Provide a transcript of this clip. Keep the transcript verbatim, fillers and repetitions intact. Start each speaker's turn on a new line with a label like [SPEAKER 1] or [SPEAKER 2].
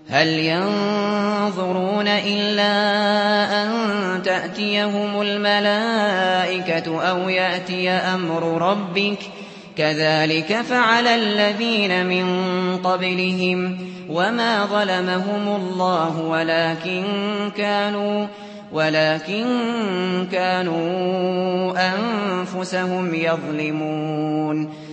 [SPEAKER 1] هل ينظرون إلا أن تأتيهم الملائكة أو يأتي أمر ربك كذلك فعل الذين من قبلهم وما ظلمهم الله ولكن كانوا ولكن كانوا أنفسهم يظلمون